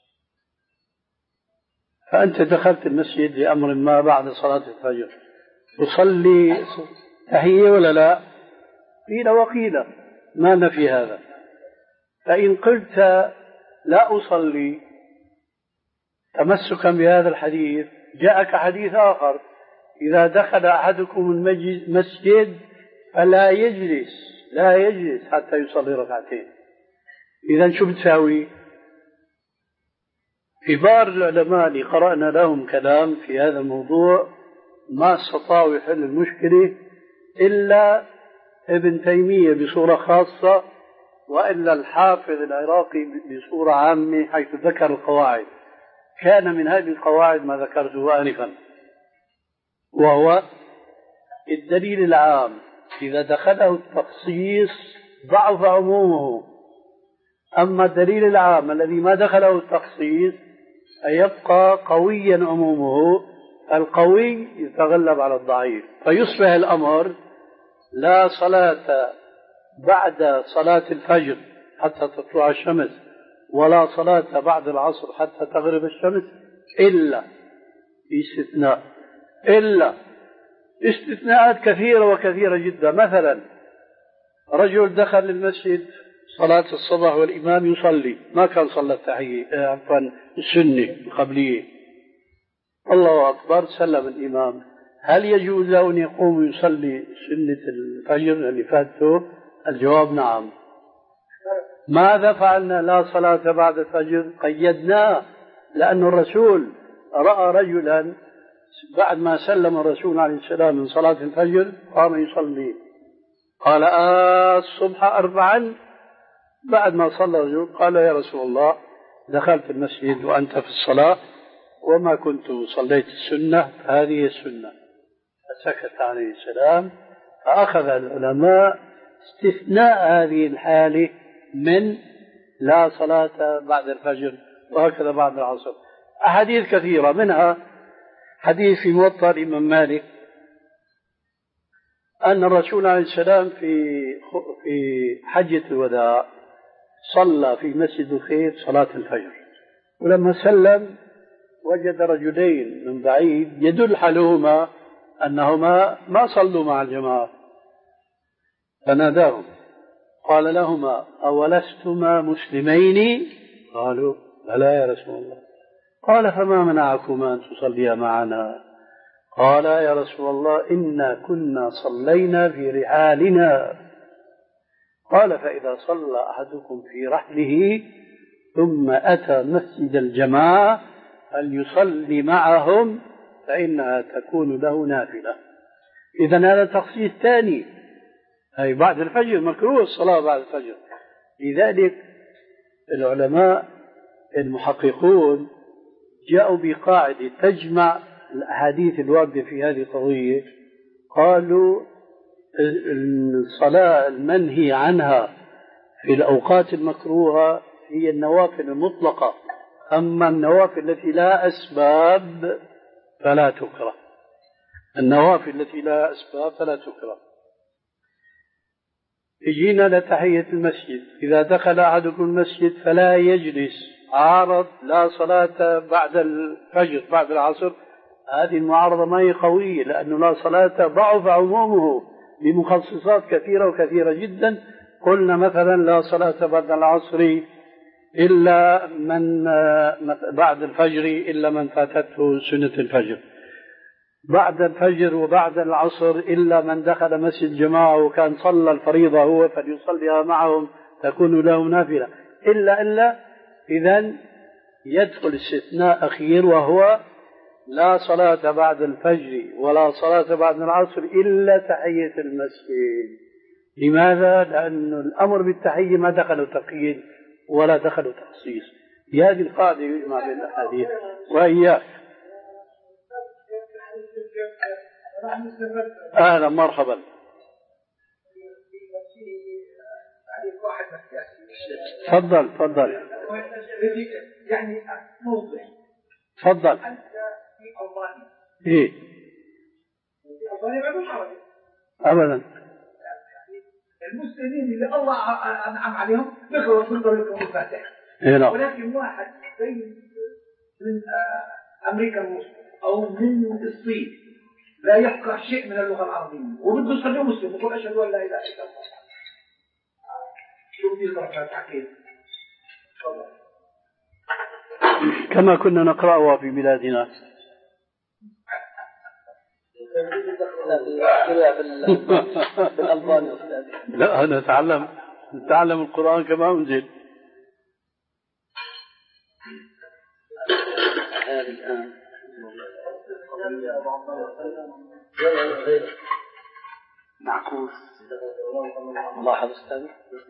فأنت دخلت المسجد لأمر ما بعد صلاة الفجر، تصلي تحية ولا لا؟ قيل وقيل، ما نفي هذا. فإن قلت لا أصلي تمسكا بهذا الحديث، جاءك حديث آخر إذا دخل أحدكم المسجد فلا يجلس لا يجلس حتى يصلي ركعتين. إذا شو بتساوي؟ كبار العلماء اللي قرأنا لهم كلام في هذا الموضوع ما استطاعوا يحل المشكلة إلا ابن تيمية بصورة خاصة، وإلا الحافظ العراقي بصورة عامة حيث ذكر القواعد. كان من هذه القواعد ما ذكرته آنفا، وهو الدليل العام إذا دخله التخصيص ضعف عمومه، أما الدليل العام الذي ما دخله التخصيص يبقى قويا عمومه، القوي يتغلب على الضعيف، فيصبح الأمر لا صلاة بعد صلاة الفجر حتى تطلع الشمس، ولا صلاة بعد العصر حتى تغرب الشمس، إلا استثناء إلا استثناءات كثيرة وكثيرة جدا. مثلا رجل دخل المسجد صلاة الصباح والإمام يصلي، ما كان صلى التحية عفوا السنة القبلية، الله أكبر سلم الإمام، هل يجوز له أن يقوم يصلي سنة الفجر اللي فاتته؟ الجواب نعم. ماذا فعلنا لا صلاة بعد الفجر؟ قيدناه، لأن الرسول رأى رجلا بعد ما سلم الرسول عليه السلام من صلاة الفجر قام يصلي، قال آه الصبح أربعا. بعد ما صلى الرجل قال يا رسول الله دخلت المسجد وأنت في الصلاة وما كنت صليت السنة، هذه السنة. فسكت عليه السلام. فأخذ العلماء استثناء هذه الحالة من لا صلاة بعد الفجر، وهكذا بعد العصر. أحاديث كثيرة، منها حديث في موطأ الإمام مالك أن الرسول عليه السلام في في حجة الوداع صلى في مسجد الخير صلاة الفجر، ولما سلم وجد رجلين من بعيد يدل حالهما أنهما ما صلوا مع الجماعة، فناداهم قال لهما أولستما مسلمين؟ قالوا بلى يا رسول الله. قال فما منعكما أن تصليا معنا؟ قال يا رسول الله إنا كنا صلينا في رحالنا. قال فإذا صلى أحدكم في رحله ثم أتى مسجد الجماعة فليصلي معهم فإنها تكون له نافلة. إذن هذا تخصيص ثاني، أي بعد الفجر مكروه الصلاة بعد الفجر. لذلك العلماء المحققون جاءوا بقاعدة تجمع الأحاديث الواردة في هذه القضية. قالوا الصلاة المنهي عنها في الأوقات المكروهة هي النوافل المطلقة، أما النوافل التي لا أسباب فلا تكره. النوافل التي لا أسباب فلا تكره. يجينا لتحية المسجد، إذا دخل أحدكم المسجد فلا يجلس عارض لا صلاة بعد الفجر بعد العصر. هذه المعارضة ما هي قوية، لأنه لا صلاة ضعف عمومه بمخصصات كثيرة وكثيرة جدا. قلنا مثلا لا صلاة بعد العصر إلا من بعد الفجر إلا من فاتته سنة الفجر، بعد الفجر وبعد العصر إلا من دخل مسجد جماعة وكان صلى الفريضة هو فليصليها معهم تكون له نافلة، إلا إلا إذن يدخل استثناء أخير وهو لا صلاة بعد الفجر ولا صلاة بعد العصر إلا تحية المسجد. لماذا؟ لأن الأمر بالتحية ما دخل تقييد ولا دخل تخصيص. بهذه القاعدة يجمع بين الأحاديث. وإياك أهلا مرحبا. تفضل تفضل يعني موضح. تفضل. أنت في ألمانيا. إيه. في ألمانيا ما فيش حرج. أبدا. المسلمين اللي الله أنعم عليهم يقرأوا في طريقهم الفاتحة. إيه. ولكن واحد زي من أمريكا المسلم أو من الصين لا يفقه شيء من اللغة العربية وبده يصلي مسلم ويقول أشهد أن لا إله إلا الله. شو بيقرأ التحكيم؟ كما كنا نقرأها في بلادنا. لا أنا أتعلم نتعلم القرآن كما أنزل. معكوس ملاحظ أستاذ؟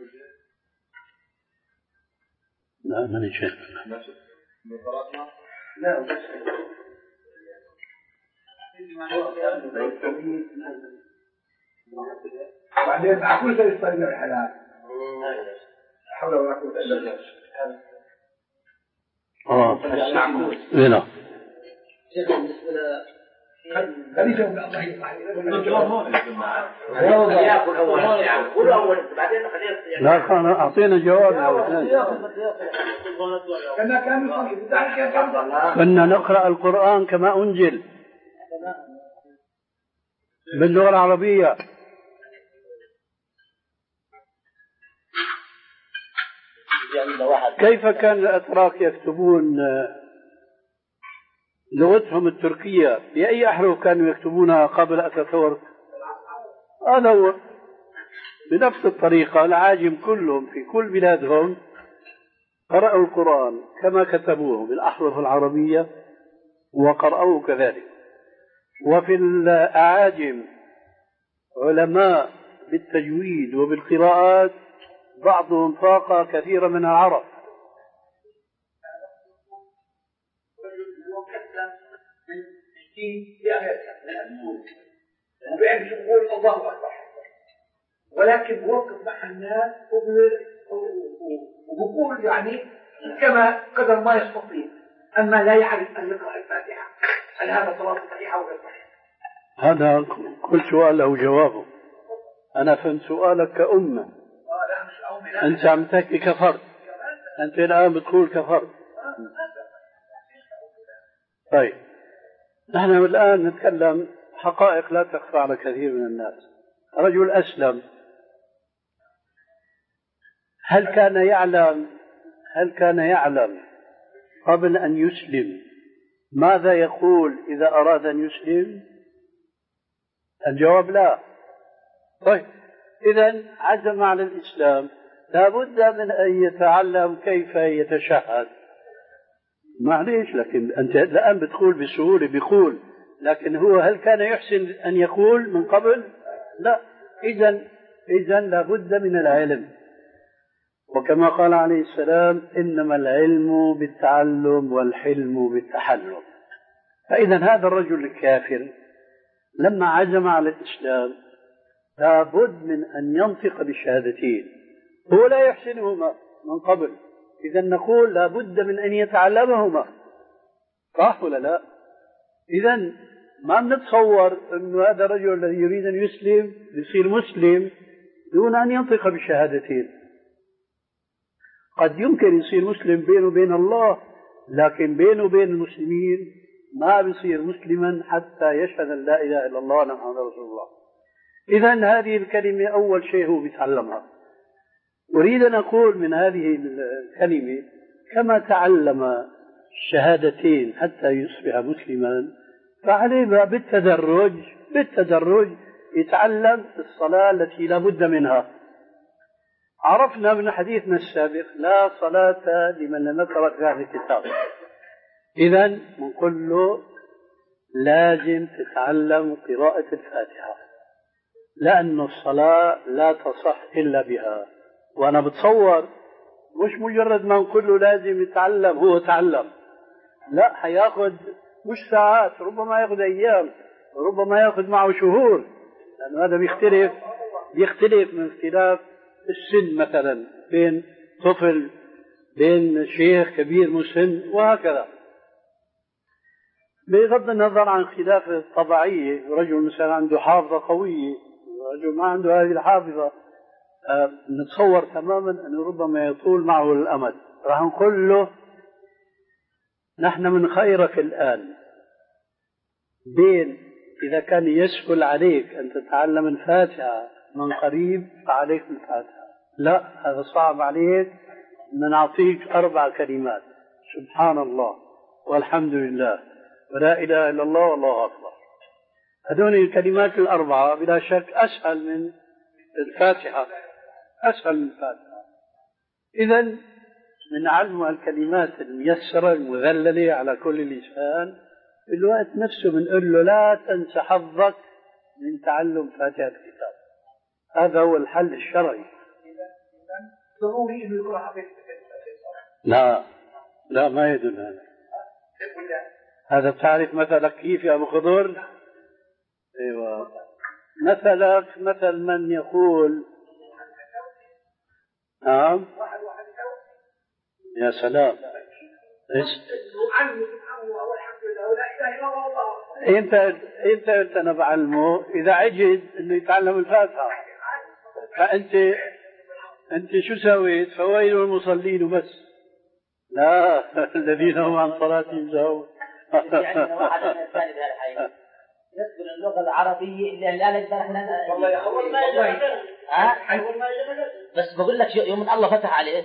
لا ماني شايف. لا بعدين معكوس يصلي الحلال. حول ولا قوة إلا بالله. آه. هنا. خليفة من الله يصلح. لا كان أعطينا جواب. كنا كان يصلي. كنا نقرأ القرآن كما أنزل باللغة العربية. كيف كان الأتراك يكتبون لغتهم التركية؟ بأي أحرف كانوا يكتبونها قبل أتاتورك؟ هذا هو بنفس الطريقة العاجم كلهم في كل بلادهم قرأوا القرآن كما كتبوه بالأحرف العربية وقرأوه كذلك. وفي الأعاجم علماء بالتجويد وبالقراءات بعضهم فاق كثيرا من العرب. وبيعرف يقول الله أكبر، ولكن بوقف مع الناس وبقول يعني كما قدر ما يستطيع، أما لا يعرف أن يقرأ الفاتحة. هل هذا صلاة صحيحة أو غير صحيحة؟ هذا كل سؤال له جوابه. أنا فهمت سؤالك كأمة، أنت عم تحكي كفرد، أنت الآن بتقول كفرد. طيب نحن الآن نتكلم حقائق لا تخفى على كثير من الناس. رجل أسلم، هل كان يعلم هل كان يعلم قبل أن يسلم ماذا يقول إذا أراد أن يسلم؟ الجواب لا. طيب إذن عزم على الإسلام، لا بد من أن يتعلم كيف يتشهد. معليش، لكن أنت الآن بتقول بسهولة بيقول، لكن هو هل كان يحسن أن يقول من قبل؟ لا. إذن إذن لا بد من العلم، وكما قال عليه السلام إنما العلم بالتعلم والحلم بالتحلم. فإذا هذا الرجل الكافر لما عزم على الإسلام لا بد من أن ينطق بالشهادتين، هو لا يحسنهما من قبل، إذا نقول لا بد من أن يتعلمهما، صح ولا لا؟ إذا ما بنتصور أن هذا الرجل الذي يريد أن يسلم يصير مسلم دون أن ينطق بالشهادتين. قد يمكن يصير مسلم بينه وبين الله، لكن بينه وبين المسلمين ما بيصير مسلما حتى يشهد أن لا إله إلا الله وأن محمدا رسول الله. إذن هذه الكلمة أول شيء هو بيتعلمها. أريد أن أقول من هذه الكلمة كما تعلم الشهادتين حتى يصبح مسلما، فعليه بالتدرج بالتدرج يتعلم الصلاة التي لا بد منها. عرفنا من حديثنا السابق لا صلاة لمن لم يقرأ فيها الكتاب. إذن نقول له لازم تتعلم قراءة الفاتحة، لأن الصلاة لا تصح إلا بها. وأنا بتصور مش مجرد ما نقول له لازم يتعلم هو تعلم، لا، حياخد مش ساعات، ربما ياخد أيام، ربما ياخد معه شهور، لأن هذا بيختلف بيختلف من اختلاف السن، مثلا بين طفل بين شيخ كبير مسن وهكذا. بغض النظر عن خلاف الطبيعية، رجل مثلا عنده حافظة قوية ورجل ما عنده هذه الحافظة، أه نتصور تماما أنه ربما يطول معه الأمد. راح نقول له نحن من خيرك الآن، بين إذا كان يسهل عليك أن تتعلم الفاتحة من قريب فعليك الفاتحة، لا هذا صعب عليك، نعطيك أربع كلمات: سبحان الله والحمد لله ولا إله إلا الله والله أكبر. هذول الكلمات الأربعة بلا شك أسهل من الفاتحة، أسهل من الفاتحة. إذن من علم الكلمات الميسرة المذللة على كل لسان، في الوقت نفسه بنقول له لا تنسى حظك من تعلم فاتحة الكتاب. هذا هو الحل الشرعي. ضروري انه يقرأ حقيقة. لا لا ما يدل هذا. هذا بتعرف مثلك كيف يا أبو خضر؟ ايوه، مثلك مثل من يقول نعم يا سلام انت انت انت انا بعلمه اذا عجز انه يتعلم الفاتحه، فانت انت شو سويت؟ فويل المصلين بس، لا الذين هم عن صلاتهم ساهون. يعني واحد من الثاني بهالحين يذكر اللغه العربيه اللي الان احنا والله يا اخوان ما يجوز ها بس بقول لك يوم الله فتح عليه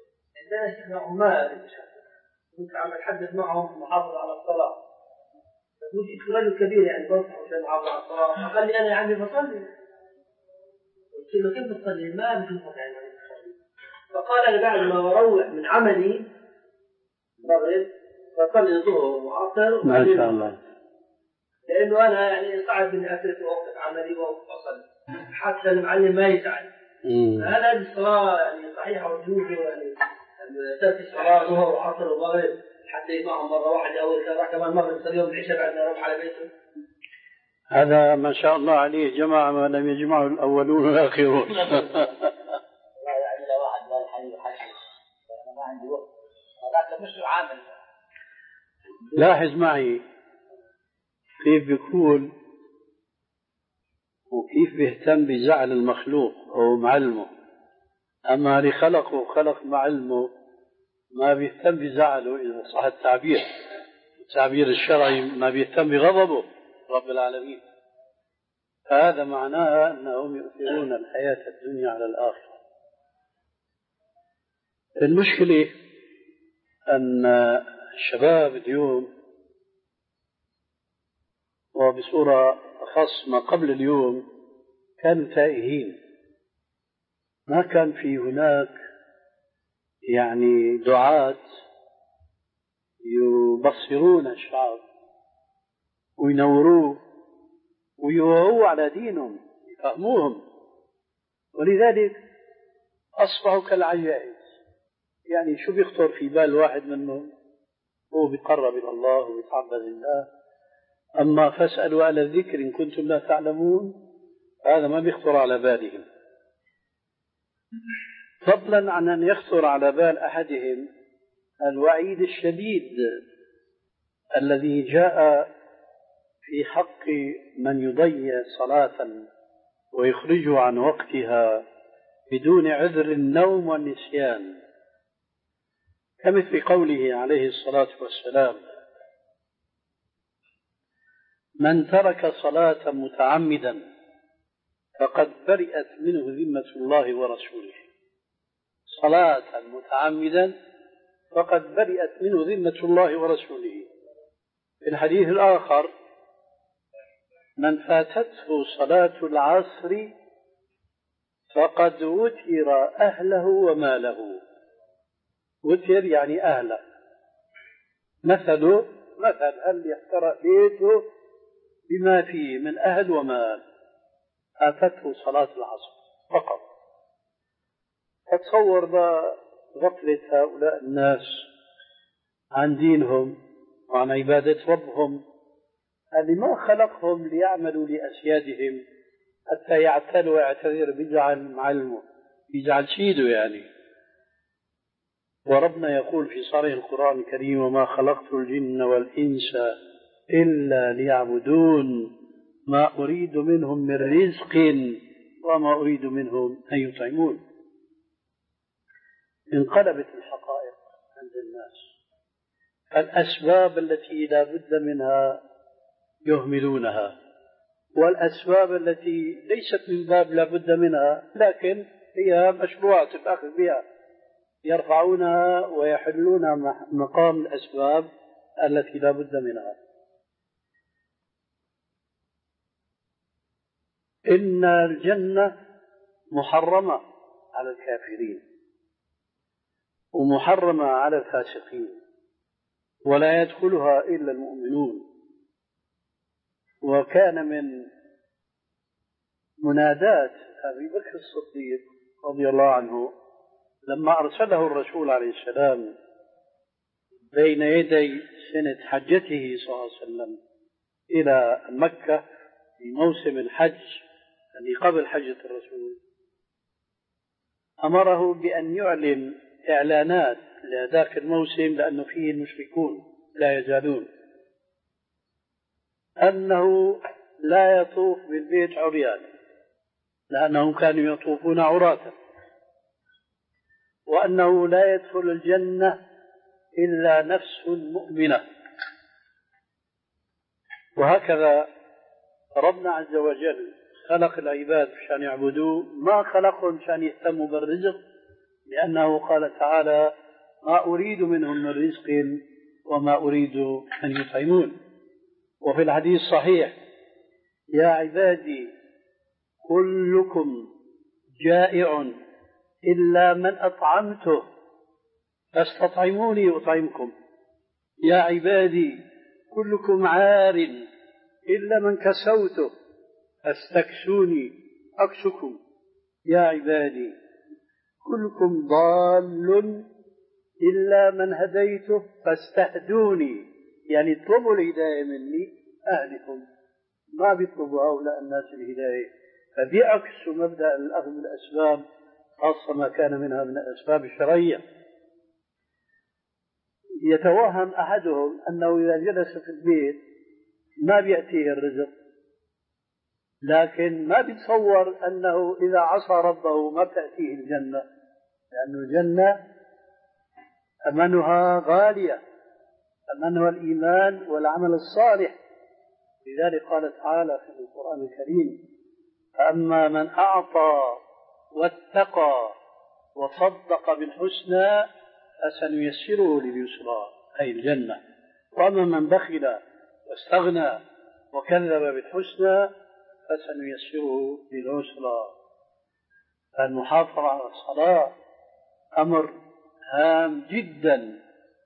عندنا شيخنا عمال كنت عم بتحدث معهم محافظة على الصلاة، وجدت رجل كبير يعني بنصح عشان عبر الصلاة، فقال لي أنا يا عمي بصلي. قلت له كيف بتصلي؟ ما بشوفك يعني بتصلي. فقال أنا بعد ما أروح من عملي بغرب بصلي الظهر وعصر. ما شاء الله. لأنه أنا يعني صعب إني أترك وقت عملي وأصلي حتى المعلم ما يزعل. هذا الصلاة يعني صحيحة وجوده يعني ترك الصلاة ظهر وعصر ومغرب حتى يجمعهم مرة واحدة أول كذا كمان مغرب صلي يوم العشاء بعد ما يروح على بيته. هذا ما شاء الله عليه جماعة ما لم يجمعه الأولون والآخرون. لا يعني لو واحد قال حي وحشي أنا ما عندي وقت هذاك مش عامل. لاحظ معي كيف بيقول وكيف بيهتم بزعل المخلوق أو معلمه، أما اللي خلقه خلق معلمه ما بيهتم بزعله إذا صح التعبير، التعبير الشرعي ما بيهتم بغضبه رب العالمين. فهذا معناه أنهم يؤثرون الحياة الدنيا على الآخرة. المشكلة أن الشباب اليوم وبصورة أخص ما قبل اليوم كانوا تائهين، ما كان في هناك يعني دعاة يبصرون الشعب وينوروه ويوعوا على دينهم يفهموهم، ولذلك أصبحوا كالعجائز. يعني شو بيخطر في بال واحد منهم؟ هو بيقرب إلى الله ويتعبد الله. أما فاسألوا أهل الذكر إن كنتم لا تعلمون، هذا ما بيخطر على بالهم، فضلا عن أن يخطر على بال أحدهم الوعيد الشديد الذي جاء في حق من يضيع صلاة ويخرجه عن وقتها بدون عذر النوم والنسيان، كمثل قوله عليه الصلاة والسلام: من ترك صلاة متعمدا فقد برئت منه ذمة الله ورسوله. صلاة متعمدا فقد برئت منه ذمة الله ورسوله. في الحديث الآخر: من فاتته صلاة العصر فقد وتر أهله وماله. وتر يعني أهله، مثله مثل هل يحترق بيته بما فيه من أهل ومال، فاتته صلاة العصر فقط. فتصور غفلة هؤلاء الناس عن دينهم وعن عبادة ربهم اللي ما خلقهم ليعملوا لأسيادهم حتى يعتلوا ويعتذر بيجعل معلمه بيجعل سيده يعني. وربنا يقول في صريح القرآن الكريم: وما خلقت الجن والإنس إلا ليعبدون ما أريد منهم من رزق وما أريد منهم أن يطعمون. انقلبت الحقائق عند الناس، الأسباب التي لا بد منها يهملونها، والأسباب التي ليست من باب لا بد منها لكن هي مشروعة الأخذ بها يرفعونها ويحلونها مقام الأسباب التي لا بد منها. إن الجنة محرمة على الكافرين ومحرمة على الفاسقين، ولا يدخلها إلا المؤمنون. وكان من منادات أبي بكر الصديق رضي الله عنه لما أرسله الرسول عليه السلام بين يدي سنة حجته صلى الله عليه وسلم إلى مكة في موسم الحج الذي قبل حجة الرسول، أمره بأن يعلن إعلانات لذاك الموسم لأنه فيه المشركون لا يزالون، أنه لا يطوف بالبيت عريان لأنهم كانوا يطوفون عراة، وأنه لا يدخل الجنة إلا نفس مؤمنة. وهكذا ربنا عز وجل خلق العباد عشان يعبدوه، ما خلقهم عشان يهتموا بالرزق، لأنه قال تعالى: ما أريد منهم من رزق وما أريد أن يطعمون. وفي الحديث الصحيح: يا عبادي كلكم جائع إلا من أطعمته فاستطعموني أطعمكم. يا عبادي كلكم عار إلا من كسوته فاستكسوني أكسكم. يا عبادي كلكم ضال إلا من هديته فاستهدوني، يعني اطلبوا الهداية مني أهلكم. ما بيطلبوا هؤلاء الناس الهداية، فبيعكسوا مبدأ الأخذ بالأسباب، خاصة ما كان منها من الأسباب الشرعية. يتوهم أحدهم أنه إذا جلس في البيت ما بيأتيه الرزق، لكن ما بيتصور أنه إذا عصى ربه ما تأتيه الجنة، لأن الجنة أمنها غالية، أمنها الإيمان والعمل الصالح. لذلك قال تعالى في القرآن الكريم: أما من أعطى واتقى وصدق بالحسنى فسنيسره لليسرى، أي الجنة. وأما من بخل واستغنى وكذب بالحسنى فسنيسره للعسرى. فالمحافظة على الصلاة أمر هام جدا،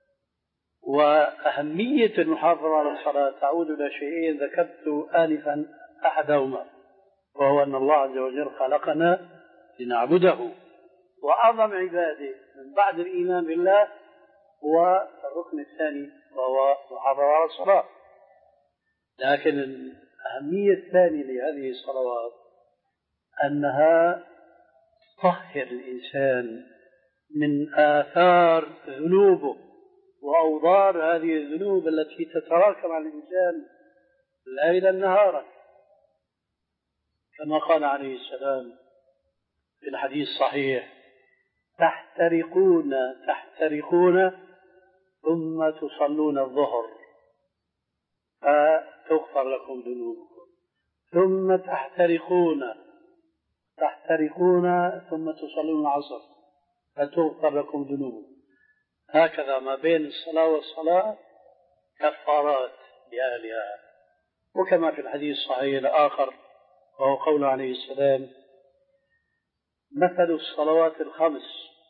وأهمية المحافظة على الصلاة تعود إلى شيئين ذكرت آنفا أحدهما، وهو أن الله عز وجل خلقنا لنعبده، وأعظم عباده من بعد الإيمان بالله هو الركن الثاني وهو محافظة على الصلاة. لكن الأهمية الثانية لهذه الصلوات أنها تطهر الإنسان من آثار ذنوبه وأوضار هذه الذنوب التي تتراكم على الإنسان ليلا نهارا، كما قال عليه السلام في الحديث الصحيح: تحترقون تحترقون ثم تصلون الظهر فتغفر لكم ذنوبكم، ثم تحترقون تحترقون ثم تصلون العصر فتغفر لكم ذنوبكم. هكذا ما بين الصلاة والصلاة كفارات لأهلها. وكما في الحديث الصحيح الآخر وهو قول عليه السلام: مثل الصلوات الخمس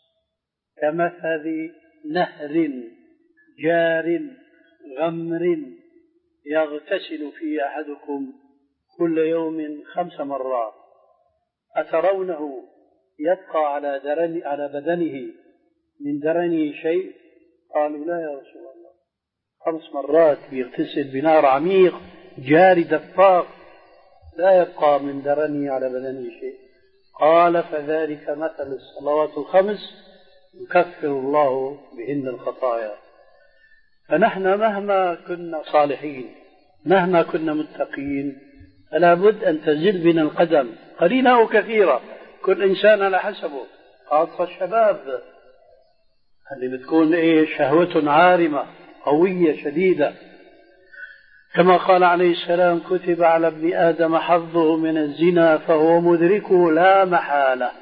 كمثل نهر جار غمر يغتسل فيه أحدكم كل يوم خمس مرات أترونه يبقى على درن على بدنه من درنه شيء؟ قالوا: لا يا رسول الله. خمس مرات يغتسل بنار عميق جاري دفاق لا يبقى من درنه على بدنه شيء. قال: فذلك مثل الصلوات الخمس يكفر الله بهن الخطايا. فنحن مهما كنا صالحين، مهما كنا متقين، فلا بد أن تزل بنا القدم قليلة أو كثيرة، كل إنسان على حسبه، خاصة الشباب اللي بتكون إيه شهوة عارمة قوية شديدة. كما قال عليه السلام: كتب على ابن آدم حظه من الزنا فهو مدركه لا محالة.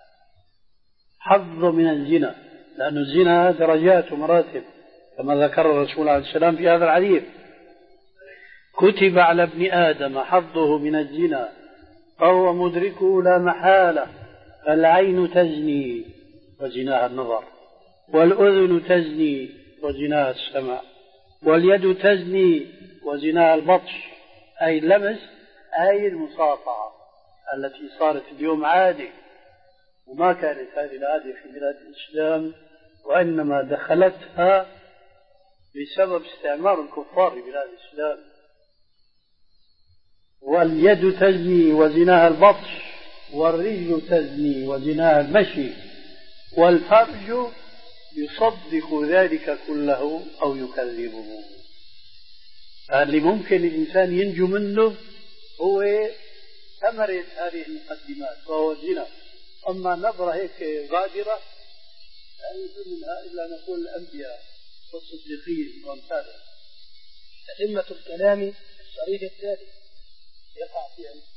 حظ من الزنا، لأن الزنا درجات ومراتب كما ذكر الرسول عليه السلام في هذا الحديث: كتب على ابن آدم حظه من الزنا فهو مدركه لا محالة. فالعين تزني وزناها النظر، والأذن تزني وزناها السمع، واليد تزني وزناها البطش، أي اللمس، أي المصافحة التي صارت اليوم عادة، وما كانت هذه العادة في بلاد الإسلام، وإنما دخلتها بسبب استعمار الكفار في بلاد الإسلام. واليد تزني وزناها البطش، والرجل تزني وزناها المشي، والفرج يصدق ذلك كله أو يكذبه. اللي ممكن الإنسان ينجو منه هو ثمرة هذه المقدمات وهو الزنا. أما نظرة هيك غادرة لا يمكن منها إلا نقول الأنبياء والصديقين وأمثالهم. أئمة الكلام الصريح الثالث يقع فيها